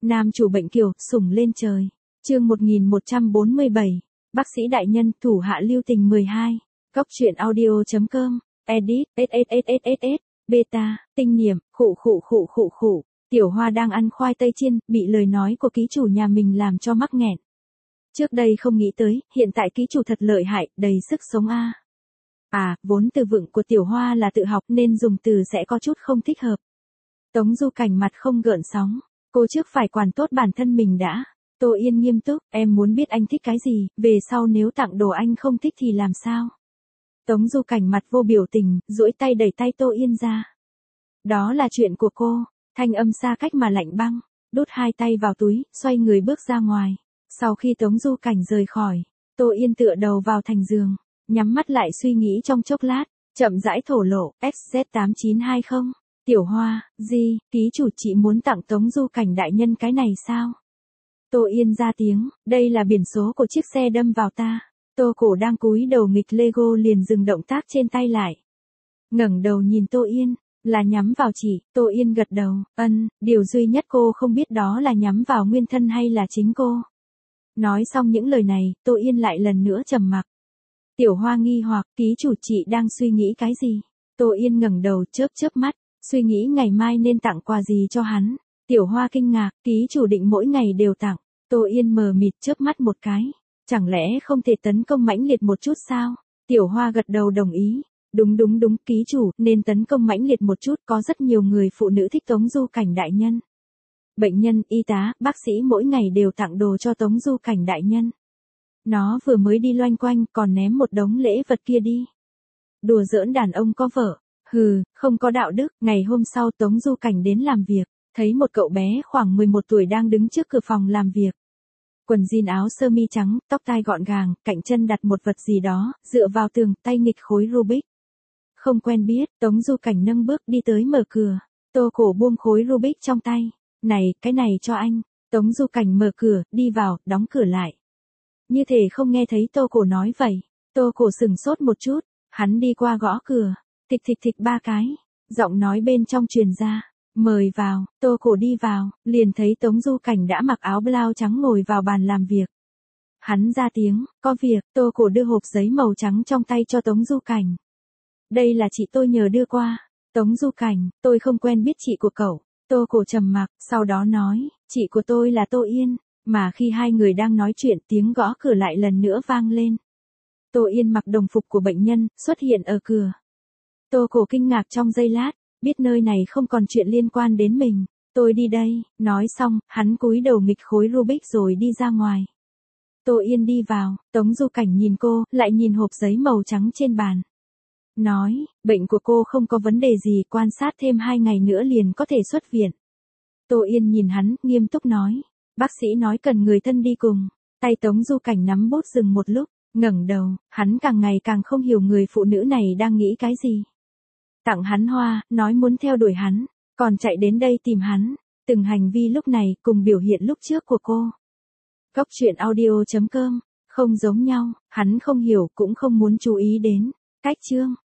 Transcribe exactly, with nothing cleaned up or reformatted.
Nam chủ bệnh kiều, sủng lên trời. Chương một nghìn một trăm bốn mươi bảy. Bác sĩ đại nhân, thủ hạ lưu tình mười hai. Góc truyện audio.com. Edit, sss, beta, tinh niệm, khụ khụ khụ khụ khụ. Tiểu Hoa đang ăn khoai tây chiên, bị lời nói của ký chủ nhà mình làm cho mắc nghẹn. Trước đây không nghĩ tới, hiện tại ký chủ thật lợi hại, đầy sức sống a. À, vốn từ vựng của Tiểu Hoa là tự học nên dùng từ sẽ có chút không thích hợp. Tống Du Cảnh mặt không gợn sóng, cô trước phải quản tốt bản thân mình đã. Tô Yên nghiêm túc, em muốn biết anh thích cái gì, về sau nếu tặng đồ anh không thích thì làm sao? Tống Du Cảnh mặt vô biểu tình, duỗi tay đẩy tay Tô Yên ra. Đó là chuyện của cô, thanh âm xa cách mà lạnh băng, đút hai tay vào túi, xoay người bước ra ngoài. Sau khi Tống Du Cảnh rời khỏi, Tô Yên tựa đầu vào thành giường, nhắm mắt lại suy nghĩ trong chốc lát, chậm rãi thổ lộ, ét dét tám chín hai không. Tiểu Hoa, gì, ký chủ chị muốn tặng Tống Du Cảnh đại nhân cái này sao? Tô Yên ra tiếng, đây là biển số của chiếc xe đâm vào ta. Tô Cổ đang cúi đầu nghịch Lego liền dừng động tác trên tay lại. Ngẩng đầu nhìn Tô Yên, là nhắm vào chị. Tô Yên gật đầu, ân, điều duy nhất cô không biết đó là nhắm vào nguyên thân hay là chính cô. Nói xong những lời này, Tô Yên lại lần nữa trầm mặc. Tiểu Hoa nghi hoặc, ký chủ chị đang suy nghĩ cái gì? Tô Yên ngẩng đầu chớp chớp mắt, suy nghĩ ngày mai nên tặng quà gì cho hắn. Tiểu Hoa kinh ngạc, ký chủ định mỗi ngày đều tặng. Tô Yên mờ mịt chớp mắt một cái. Chẳng lẽ không thể tấn công mãnh liệt một chút sao? Tiểu Hoa gật đầu đồng ý. Đúng đúng đúng, ký chủ, nên tấn công mãnh liệt một chút, có rất nhiều người phụ nữ thích Tống Du Cảnh đại nhân. Bệnh nhân, y tá, bác sĩ mỗi ngày đều tặng đồ cho Tống Du Cảnh đại nhân. Nó vừa mới đi loanh quanh, còn ném một đống lễ vật kia đi. Đùa giỡn đàn ông có vợ. Hừ, không có đạo đức. Ngày hôm sau Tống Du Cảnh đến làm việc, thấy một cậu bé khoảng mười một tuổi đang đứng trước cửa phòng làm việc. Quần jean áo sơ mi trắng, tóc tai gọn gàng, cạnh chân đặt một vật gì đó, dựa vào tường, tay nghịch khối Rubik. Không quen biết, Tống Du Cảnh nâng bước đi tới mở cửa. Tô Cổ buông khối Rubik trong tay. Này, cái này cho anh. Tống Du Cảnh mở cửa, đi vào, đóng cửa lại. Như thể không nghe thấy Tô Cổ nói vậy. Tô Cổ sừng sốt một chút, hắn đi qua gõ cửa. Thịch thịch thịch ba cái. Giọng nói bên trong truyền ra. Mời vào. Tô Cổ đi vào, liền thấy Tống Du Cảnh đã mặc áo blau trắng ngồi vào bàn làm việc. Hắn ra tiếng, có việc. Tô Cổ đưa hộp giấy màu trắng trong tay cho Tống Du Cảnh. Đây là chị tôi nhờ đưa qua. Tống Du Cảnh, tôi không quen biết chị của cậu. Tô Cổ trầm mặc, sau đó nói, chị của tôi là Tô Yên. Mà khi hai người đang nói chuyện, tiếng gõ cửa lại lần nữa vang lên. Tô Yên mặc đồng phục của bệnh nhân, xuất hiện ở cửa. Tô Cổ kinh ngạc trong giây lát, biết nơi này không còn chuyện liên quan đến mình. Tôi đi đây, nói xong, hắn cúi đầu nghịch khối Rubik rồi đi ra ngoài. Tô Yên đi vào, Tống Du Cảnh nhìn cô, lại nhìn hộp giấy màu trắng trên bàn. Nói, bệnh của cô không có vấn đề gì, quan sát thêm hai ngày nữa liền có thể xuất viện. Tô Yên nhìn hắn, nghiêm túc nói. Bác sĩ nói cần người thân đi cùng. Tay Tống Du Cảnh nắm bút dừng một lúc, ngẩng đầu, hắn càng ngày càng không hiểu người phụ nữ này đang nghĩ cái gì. Tặng hắn hoa, nói muốn theo đuổi hắn, còn chạy đến đây tìm hắn. Từng hành vi lúc này cùng biểu hiện lúc trước của cô. Góc truyện audio.com, không giống nhau, hắn không hiểu cũng không muốn chú ý đến. Cách chương.